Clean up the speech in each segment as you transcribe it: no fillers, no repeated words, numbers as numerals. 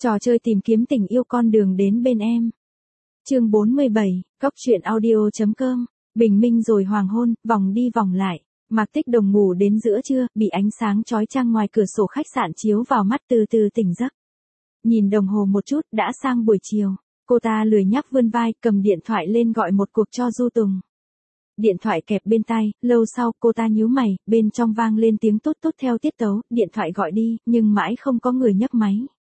Trò chơi tìm kiếm tình yêu con đường đến bên em. Chương 47, goctruyện.audio.com. Bình minh rồi hoàng hôn, vòng đi vòng lại. Mạc Tích Đồng ngủ đến giữa trưa, bị ánh sáng chói chang ngoài cửa sổ khách sạn chiếu vào mắt từ từ tỉnh giấc. Nhìn đồng hồ một chút, đã sang buổi chiều. Cô ta lười nhác vươn vai, cầm điện thoại lên gọi một cuộc cho Du Tùng. Điện thoại kẹp bên tai, lâu sau cô ta nhíu mày, bên trong vang lên tiếng tút tút theo tiết tấu, điện thoại gọi đi, nhưng mãi không có người nhấc máy.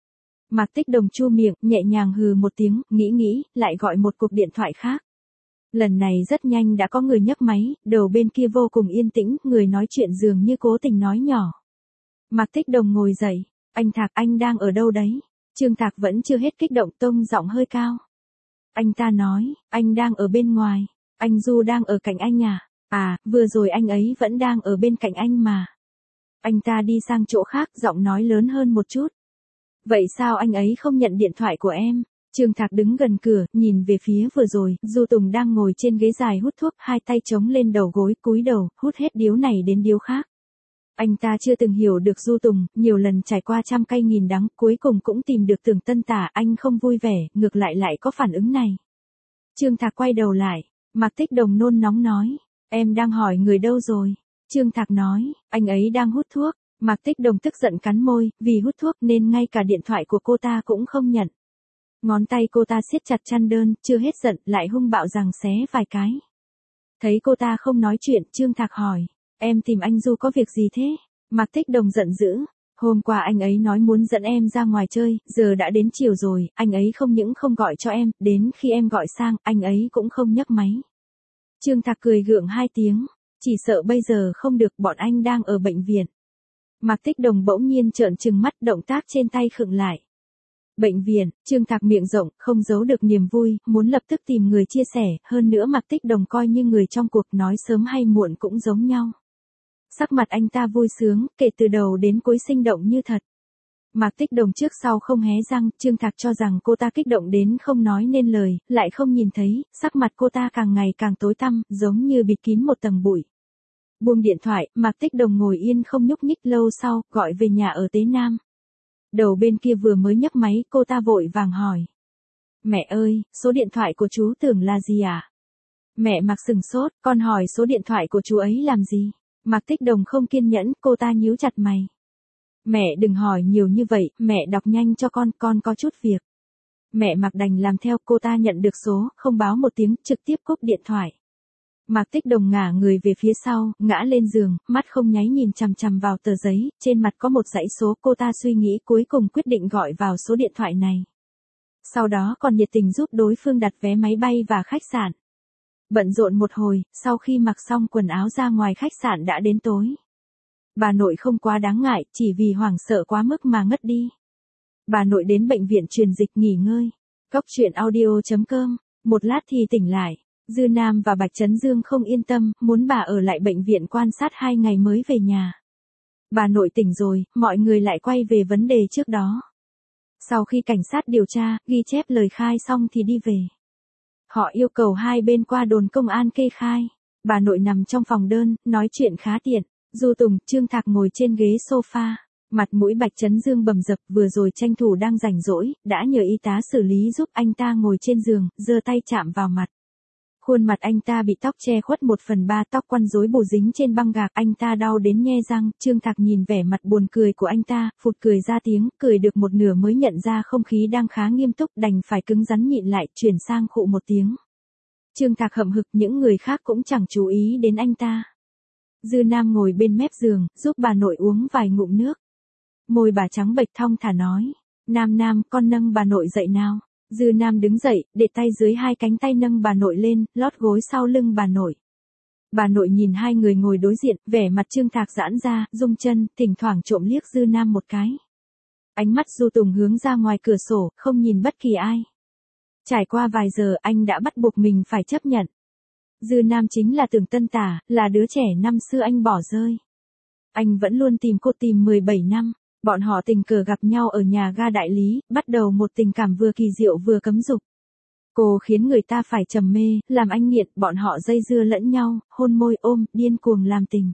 Mạc Tích Đồng chu miệng, nhẹ nhàng hừ một tiếng, nghĩ, lại gọi một cuộc điện thoại khác. Lần này rất nhanh đã có người nhấc máy, đầu bên kia vô cùng yên tĩnh, người nói chuyện dường như cố tình nói nhỏ. Mạc Tích Đồng ngồi dậy, anh Thạc, anh đang ở đâu đấy? Trương Thạc vẫn chưa hết kích động, tông giọng hơi cao. Anh ta nói, anh đang ở bên ngoài, anh Du đang ở cạnh anh à? À, vừa rồi anh ấy vẫn đang ở bên cạnh anh mà. Anh ta đi sang chỗ khác, giọng nói lớn hơn một chút. Vậy sao anh ấy không nhận điện thoại của em? Trương Thạc đứng gần cửa, nhìn về phía vừa rồi, Du Tùng đang ngồi trên ghế dài hút thuốc, hai tay chống lên đầu gối, cúi đầu, hút hết điếu này đến điếu khác. Anh ta chưa từng hiểu được Du Tùng, nhiều lần trải qua trăm cay nghìn đắng, cuối cùng cũng tìm được Tưởng Tân Tả, anh không vui vẻ, ngược lại có phản ứng này. Trương Thạc quay đầu lại, Mạc Tích Đồng nôn nóng nói, em đang hỏi người đâu rồi? Trương Thạc nói, anh ấy đang hút thuốc. Mạc Tích Đồng tức giận cắn môi, vì hút thuốc nên ngay cả điện thoại của cô ta cũng không nhận. Ngón tay cô ta siết chặt chăn đơn, chưa hết giận, lại hung bạo giằng xé vài cái. Thấy cô ta không nói chuyện, Trương Thạc hỏi, em tìm anh Du có việc gì thế? Mạc Tích Đồng giận dữ, hôm qua anh ấy nói muốn dẫn em ra ngoài chơi, giờ đã đến chiều rồi, anh ấy không những không gọi cho em, đến khi em gọi sang, anh ấy cũng không nhấc máy. Trương Thạc cười gượng hai tiếng, chỉ sợ bây giờ không được, bọn anh đang ở bệnh viện. Mạc Tích Đồng bỗng nhiên trợn trừng mắt, động tác trên tay khựng lại. Bệnh viện, Trương Thạc miệng rộng, không giấu được niềm vui, muốn lập tức tìm người chia sẻ, hơn nữa Mạc Tích Đồng coi như người trong cuộc, nói sớm hay muộn cũng giống nhau. Sắc mặt anh ta vui sướng, kể từ đầu đến cuối sinh động như thật. Mạc Tích Đồng trước sau không hé răng, Trương Thạc cho rằng cô ta kích động đến không nói nên lời, lại không nhìn thấy, sắc mặt cô ta càng ngày càng tối tăm, giống như bịt kín một tầng bụi. Buông điện thoại, Mạc Tích Đồng ngồi yên không nhúc nhích, lâu sau, gọi về nhà ở Tế Nam. Đầu bên kia vừa mới nhấc máy, cô ta vội vàng hỏi. Mẹ ơi, số điện thoại của chú Tưởng là gì à? Mẹ Mạc sừng sốt, con hỏi số điện thoại của chú ấy làm gì? Mạc Tích Đồng không kiên nhẫn, cô ta nhíu chặt mày. Mẹ đừng hỏi nhiều như vậy, mẹ đọc nhanh cho con có chút việc. Mẹ Mạc đành làm theo, cô ta nhận được số, không báo một tiếng, trực tiếp cúp điện thoại. Mạc Tích Đồng ngả người về phía sau, ngã lên giường, mắt không nháy nhìn chằm chằm vào tờ giấy, trên mặt có một dãy số, cô ta suy nghĩ cuối cùng quyết định gọi vào số điện thoại này. Sau đó còn nhiệt tình giúp đối phương đặt vé máy bay và khách sạn. Bận rộn một hồi, sau khi mặc xong quần áo ra ngoài khách sạn đã đến tối. Bà nội không quá đáng ngại, chỉ vì hoảng sợ quá mức mà ngất đi. Bà nội đến bệnh viện truyền dịch nghỉ ngơi. Goctruyện.audio.com. Một lát thì tỉnh lại. Dư Nam và Bạch Trấn Dương không yên tâm, muốn bà ở lại bệnh viện quan sát 2 ngày mới về nhà. Bà nội tỉnh rồi, mọi người lại quay về vấn đề trước đó. Sau khi cảnh sát điều tra, ghi chép lời khai xong thì đi về. Họ yêu cầu hai bên qua đồn công an kê khai. Bà nội nằm trong phòng đơn, nói chuyện khá tiện. Du Tùng, Trương Thạc ngồi trên ghế sofa. Mặt mũi Bạch Trấn Dương bầm dập, vừa rồi tranh thủ đang rảnh rỗi, đã nhờ y tá xử lý giúp. Anh ta ngồi trên giường, giơ tay chạm vào mặt. Khuôn mặt anh ta bị tóc che khuất 1/3, tóc quăn rối bù dính trên băng gạc, anh ta đau đến nhe răng. Trương Thạc nhìn vẻ mặt buồn cười của anh ta, phụt cười ra tiếng, cười được một nửa mới nhận ra không khí đang khá nghiêm túc, đành phải cứng rắn nhịn lại, chuyển sang khụ một tiếng. Trương Thạc hậm hực, những người khác cũng chẳng chú ý đến anh ta. Dư Nam ngồi bên mép giường, giúp bà nội uống vài ngụm nước. Môi bà trắng bệch thong thả nói, Nam, con nâng bà nội dậy nào. Dư Nam đứng dậy, để tay dưới hai cánh tay nâng bà nội lên, lót gối sau lưng bà nội. Bà nội nhìn hai người ngồi đối diện, vẻ mặt Trương Thạc giãn ra, rung chân, thỉnh thoảng trộm liếc Dư Nam một cái. Ánh mắt Du Tùng hướng ra ngoài cửa sổ, không nhìn bất kỳ ai. Trải qua vài giờ, anh đã bắt buộc mình phải chấp nhận. Dư Nam chính là Tưởng Tân Tả, là đứa trẻ năm xưa anh bỏ rơi. Anh vẫn luôn tìm cô, tìm 17 năm. Bọn họ tình cờ gặp nhau ở nhà ga Đại Lý, bắt đầu một tình cảm vừa kỳ diệu vừa cấm dục. Cô khiến người ta phải trầm mê, làm anh nghiện, bọn họ dây dưa lẫn nhau, hôn môi ôm, điên cuồng làm tình.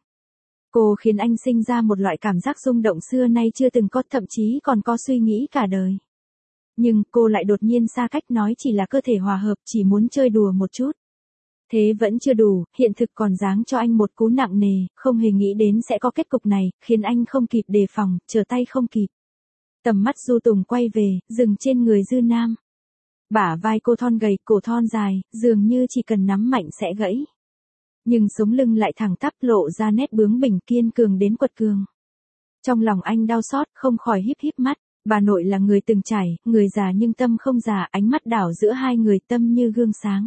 Cô khiến anh sinh ra một loại cảm giác rung động xưa nay chưa từng có, thậm chí còn có suy nghĩ cả đời. Nhưng cô lại đột nhiên xa cách nói chỉ là cơ thể hòa hợp, chỉ muốn chơi đùa một chút. Thế vẫn chưa đủ, hiện thực còn giáng cho anh một cú nặng nề, không hề nghĩ đến sẽ có kết cục này, khiến anh không kịp đề phòng, trở tay không kịp. Tầm mắt Du Tùng quay về, dừng trên người Dư Nam. Bả vai cô thon gầy, cổ thon dài, dường như chỉ cần nắm mạnh sẽ gãy. Nhưng sống lưng lại thẳng tắp lộ ra nét bướng bỉnh kiên cường đến quật cường. Trong lòng anh đau xót, không khỏi híp híp mắt. Bà nội là người từng trải, người già nhưng tâm không già, ánh mắt đảo giữa hai người tâm như gương sáng.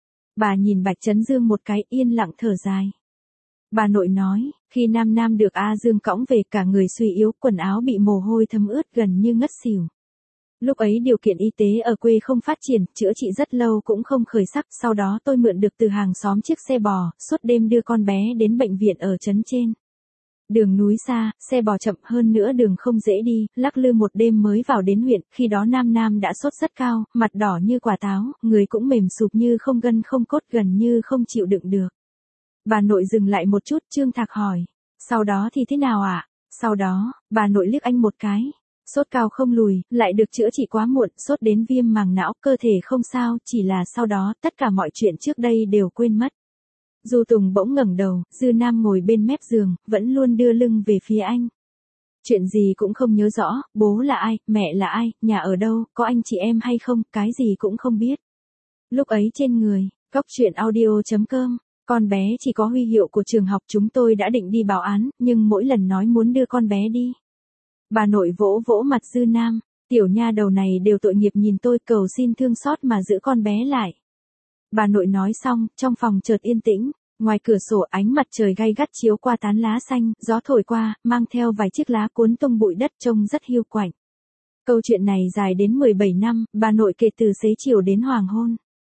Bà nhìn Bạch Chấn Dương một cái yên lặng thở dài. Bà nội nói, khi Nam Nam được A Dương cõng về cả người suy yếu, quần áo bị mồ hôi thấm ướt gần như ngất xỉu. Lúc ấy điều kiện y tế ở quê không phát triển, chữa trị rất lâu cũng không khởi sắc, sau đó tôi mượn được từ hàng xóm chiếc xe bò, suốt đêm đưa con bé đến bệnh viện ở trấn trên. Đường núi xa, xe bò chậm hơn nữa đường không dễ đi, lắc lư một đêm mới vào đến huyện, khi đó Nam Nam đã sốt rất cao, mặt đỏ như quả táo, người cũng mềm sụp như không gân không cốt gần như không chịu đựng được. Bà nội dừng lại một chút, Trương Thạc hỏi, sau đó thì thế nào ạ? Sau đó, bà nội liếc anh một cái. Sốt cao không lùi, lại được chữa trị quá muộn, sốt đến viêm màng não, cơ thể không sao, chỉ là sau đó, tất cả mọi chuyện trước đây đều quên mất. Du Tùng bỗng ngẩng đầu, Dư Nam ngồi bên mép giường, vẫn luôn đưa lưng về phía anh. Chuyện gì cũng không nhớ rõ, bố là ai, mẹ là ai, nhà ở đâu, có anh chị em hay không, cái gì cũng không biết. Lúc ấy trên người, Goctruyện.audio.com, con bé chỉ có huy hiệu của trường học, chúng tôi đã định đi báo án, nhưng mỗi lần nói muốn đưa con bé đi. Bà nội vỗ vỗ mặt Dư Nam, tiểu nha đầu này đều tội nghiệp nhìn tôi, cầu xin thương xót mà giữ con bé lại. Bà nội nói xong, trong phòng chợt yên tĩnh, ngoài cửa sổ ánh mặt trời gay gắt chiếu qua tán lá xanh, gió thổi qua, mang theo vài chiếc lá cuốn tung bụi đất trông rất hiu quạnh. Câu chuyện này dài đến 17 năm, bà nội kể từ xế chiều đến hoàng hôn.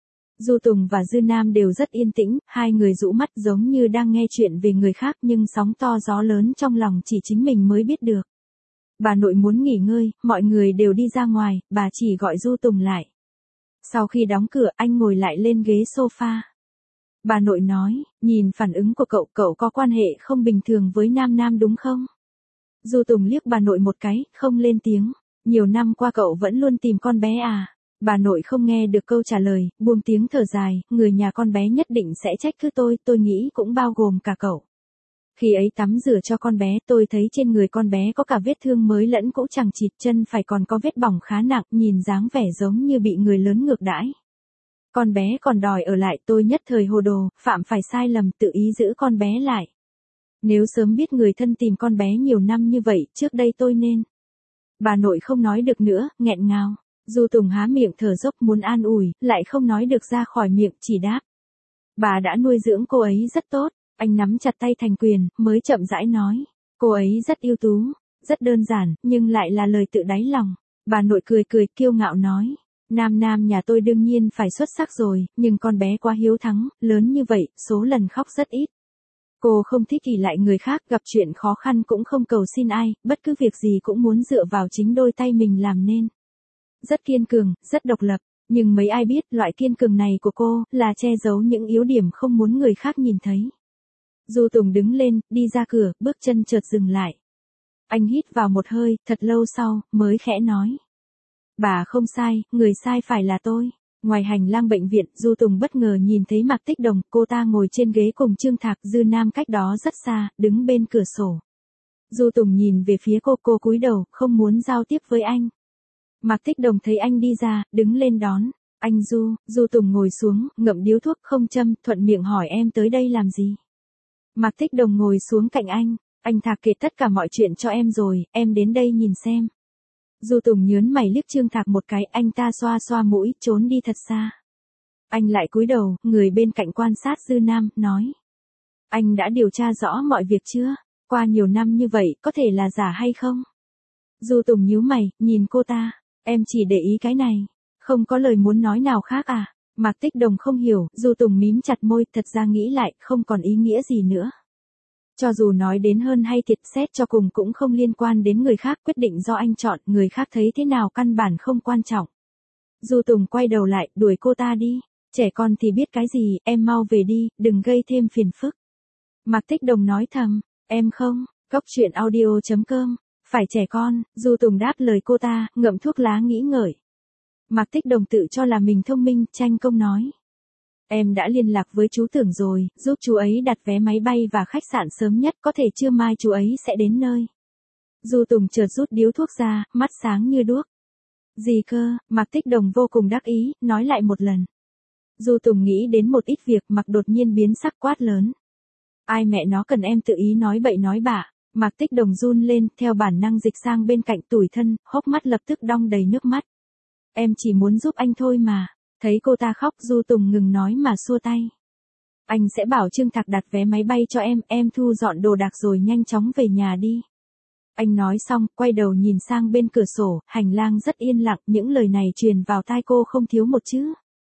Du Tùng và Dư Nam đều rất yên tĩnh, hai người rũ mắt giống như đang nghe chuyện về người khác nhưng sóng to gió lớn trong lòng chỉ chính mình mới biết được. Bà nội muốn nghỉ ngơi, mọi người đều đi ra ngoài, bà chỉ gọi Du Tùng lại. Sau khi đóng cửa anh ngồi lại lên ghế sofa. Bà nội nói, nhìn phản ứng của cậu, cậu có quan hệ không bình thường với Nam Nam đúng không? Du Tùng liếc bà nội một cái, không lên tiếng. Nhiều năm qua cậu vẫn luôn tìm con bé à? Bà nội không nghe được câu trả lời, buông tiếng thở dài, người nhà con bé nhất định sẽ trách cứ tôi nghĩ cũng bao gồm cả cậu. Khi ấy tắm rửa cho con bé, tôi thấy trên người con bé có cả vết thương mới lẫn cũ chằng chịt, chân phải còn có vết bỏng khá nặng, nhìn dáng vẻ giống như bị người lớn ngược đãi. Con bé còn đòi ở lại, tôi nhất thời hồ đồ, phạm phải sai lầm, tự ý giữ con bé lại. Nếu sớm biết người thân tìm con bé nhiều năm như vậy, trước đây tôi nên. Bà nội không nói được nữa, nghẹn ngào. Du Tùng há miệng thở dốc muốn an ủi, lại không nói được ra khỏi miệng, chỉ đáp. Bà đã nuôi dưỡng cô ấy rất tốt. Anh nắm chặt tay thành quyền, mới chậm rãi nói. Cô ấy rất ưu tú, rất đơn giản, nhưng lại là lời tự đáy lòng. Bà nội cười cười kiêu ngạo nói. Nam Nam nhà tôi đương nhiên phải xuất sắc rồi, nhưng con bé quá hiếu thắng, lớn như vậy, số lần khóc rất ít. Cô không thích ỷ lại người khác, gặp chuyện khó khăn cũng không cầu xin ai, bất cứ việc gì cũng muốn dựa vào chính đôi tay mình làm nên. Rất kiên cường, rất độc lập, nhưng mấy ai biết loại kiên cường này của cô là che giấu những yếu điểm không muốn người khác nhìn thấy. Du Tùng đứng lên, đi ra cửa, bước chân chợt dừng lại. Anh hít vào một hơi, thật lâu sau, mới khẽ nói. Bà không sai, người sai phải là tôi. Ngoài hành lang bệnh viện, Du Tùng bất ngờ nhìn thấy Mạc Tích Đồng, cô ta ngồi trên ghế cùng Trương Thạc, Dư Nam cách đó rất xa, đứng bên cửa sổ. Du Tùng nhìn về phía cô cúi đầu, không muốn giao tiếp với anh. Mạc Tích Đồng thấy anh đi ra, đứng lên đón. Anh Du Tùng ngồi xuống, ngậm điếu thuốc không châm, thuận miệng hỏi em tới đây làm gì? Mạc Tích Đồng ngồi xuống cạnh anh Thạc kể tất cả mọi chuyện cho em rồi, em đến đây nhìn xem. Du Tùng nhớn mày liếc Trương Thạc một cái, anh ta xoa xoa mũi, trốn đi thật xa. Anh lại cúi đầu, người bên cạnh quan sát Dư Nam, nói. Anh đã điều tra rõ mọi việc chưa? Qua nhiều năm như vậy, có thể là giả hay không? Du Tùng nhíu mày, nhìn cô ta, em chỉ để ý cái này, không có lời muốn nói nào khác à? Mạc Tích Đồng không hiểu, Du Tùng mím chặt môi, thật ra nghĩ lại, không còn ý nghĩa gì nữa. Cho dù nói đến hơn hay thiệt, xét cho cùng cũng không liên quan đến người khác, quyết định do anh chọn, người khác thấy thế nào căn bản không quan trọng. Du Tùng quay đầu lại, đuổi cô ta đi, trẻ con thì biết cái gì, em mau về đi, đừng gây thêm phiền phức. Mạc Tích Đồng nói thầm, em không, Goctruyện.audio.com, phải trẻ con, Du Tùng đáp lời cô ta, ngậm thuốc lá nghĩ ngợi. Mạc Tích Đồng tự cho là mình thông minh, tranh công nói. Em đã liên lạc với chú Tưởng rồi, giúp chú ấy đặt vé máy bay và khách sạn sớm nhất, có thể trưa mai chú ấy sẽ đến nơi. Du Tùng chợt rút điếu thuốc ra, mắt sáng như đuốc. Gì cơ? Mạc Tích Đồng vô cùng đắc ý, nói lại một lần. Du Tùng nghĩ đến một ít việc, Mạc đột nhiên biến sắc quát lớn. Ai mẹ nó cần em tự ý nói bậy nói bạ. Mạc Tích Đồng run lên, theo bản năng dịch sang bên cạnh tủi thân, hốc mắt lập tức đong đầy nước mắt. Em chỉ muốn giúp anh thôi mà. Thấy cô ta khóc, Du Tùng ngừng nói mà xua tay. Anh sẽ bảo Trương Thạc đặt vé máy bay cho em thu dọn đồ đạc rồi nhanh chóng về nhà đi. Anh nói xong, quay đầu nhìn sang bên cửa sổ, hành lang rất yên lặng, những lời này truyền vào tai cô không thiếu một chữ.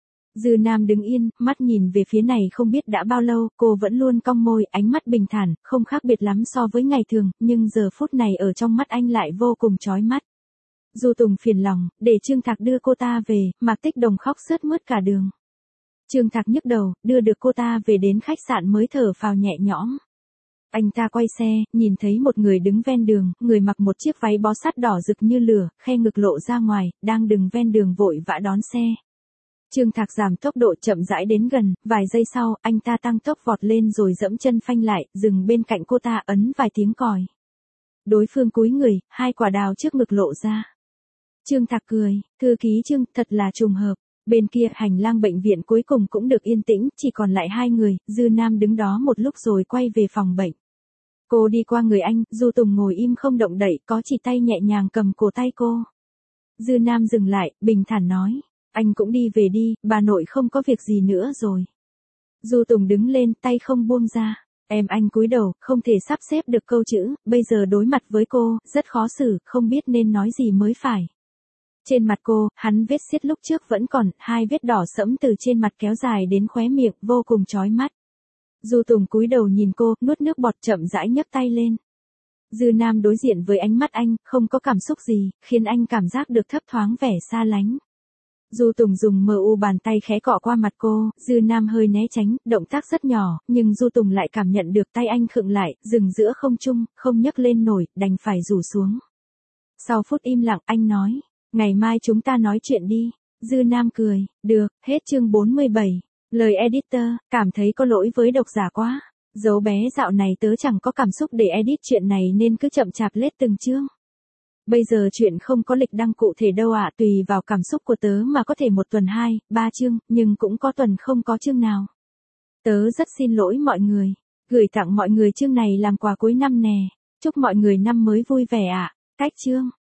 Dư Nam đứng yên, mắt nhìn về phía này không biết đã bao lâu, cô vẫn luôn cong môi, ánh mắt bình thản, không khác biệt lắm so với ngày thường, nhưng giờ phút này ở trong mắt anh lại vô cùng chói mắt. Du Tùng phiền lòng, để Trương Thạc đưa cô ta về, Mạc Tích Đồng khóc sướt mướt cả đường. Trương Thạc nhức đầu, đưa được cô ta về đến khách sạn mới thở phào nhẹ nhõm. Anh ta quay xe, nhìn thấy một người đứng ven đường, người mặc một chiếc váy bó sát đỏ rực như lửa, khe ngực lộ ra ngoài, đang đứng ven đường vội vã đón xe. Trương Thạc giảm tốc độ chậm rãi đến gần, vài giây sau, anh ta tăng tốc vọt lên rồi dẫm chân phanh lại, dừng bên cạnh cô ta ấn vài tiếng còi. Đối phương cúi người, hai quả đào trước ngực lộ ra. Trương Thạc cười, thư ký Trương, thật là trùng hợp. Bên kia, hành lang bệnh viện cuối cùng cũng được yên tĩnh, chỉ còn lại hai người, Dư Nam đứng đó một lúc rồi quay về phòng bệnh. Cô đi qua người anh, Du Tùng ngồi im không động đậy, có chỉ tay nhẹ nhàng cầm cổ tay cô. Dư Nam dừng lại, bình thản nói, anh cũng đi về đi, bà nội không có việc gì nữa rồi. Du Tùng đứng lên, tay không buông ra. Anh cúi đầu, không thể sắp xếp được câu chữ, bây giờ đối mặt với cô, rất khó xử, không biết nên nói gì mới phải. Trên mặt cô, hắn vết xiết lúc trước vẫn còn, hai vết đỏ sẫm từ trên mặt kéo dài đến khóe miệng, vô cùng chói mắt. Du Tùng cúi đầu nhìn cô, nuốt nước bọt chậm rãi nhấc tay lên. Dư Nam đối diện với ánh mắt anh, không có cảm xúc gì, khiến anh cảm giác được thấp thoáng vẻ xa lánh. Du Tùng dùng mu bàn tay khẽ cọ qua mặt cô, Dư Nam hơi né tránh, động tác rất nhỏ, nhưng Du Tùng lại cảm nhận được tay anh khựng lại, dừng giữa không trung, không nhấc lên nổi, đành phải rủ xuống. Sau phút im lặng, anh nói, ngày mai chúng ta nói chuyện đi. Dư Nam cười, được, hết chương 47. Lời editor, cảm thấy có lỗi với độc giả quá. Dấu bé dạo này tớ chẳng có cảm xúc để edit chuyện này nên cứ chậm chạp lết từng chương. Bây giờ chuyện không có lịch đăng cụ thể đâu ạ, tùy vào cảm xúc của tớ mà có thể một tuần 2, 3 chương, nhưng cũng có tuần không có chương nào. Tớ rất xin lỗi mọi người. Gửi tặng mọi người chương này làm quà cuối năm nè. Chúc mọi người năm mới vui vẻ ạ. Cách chương.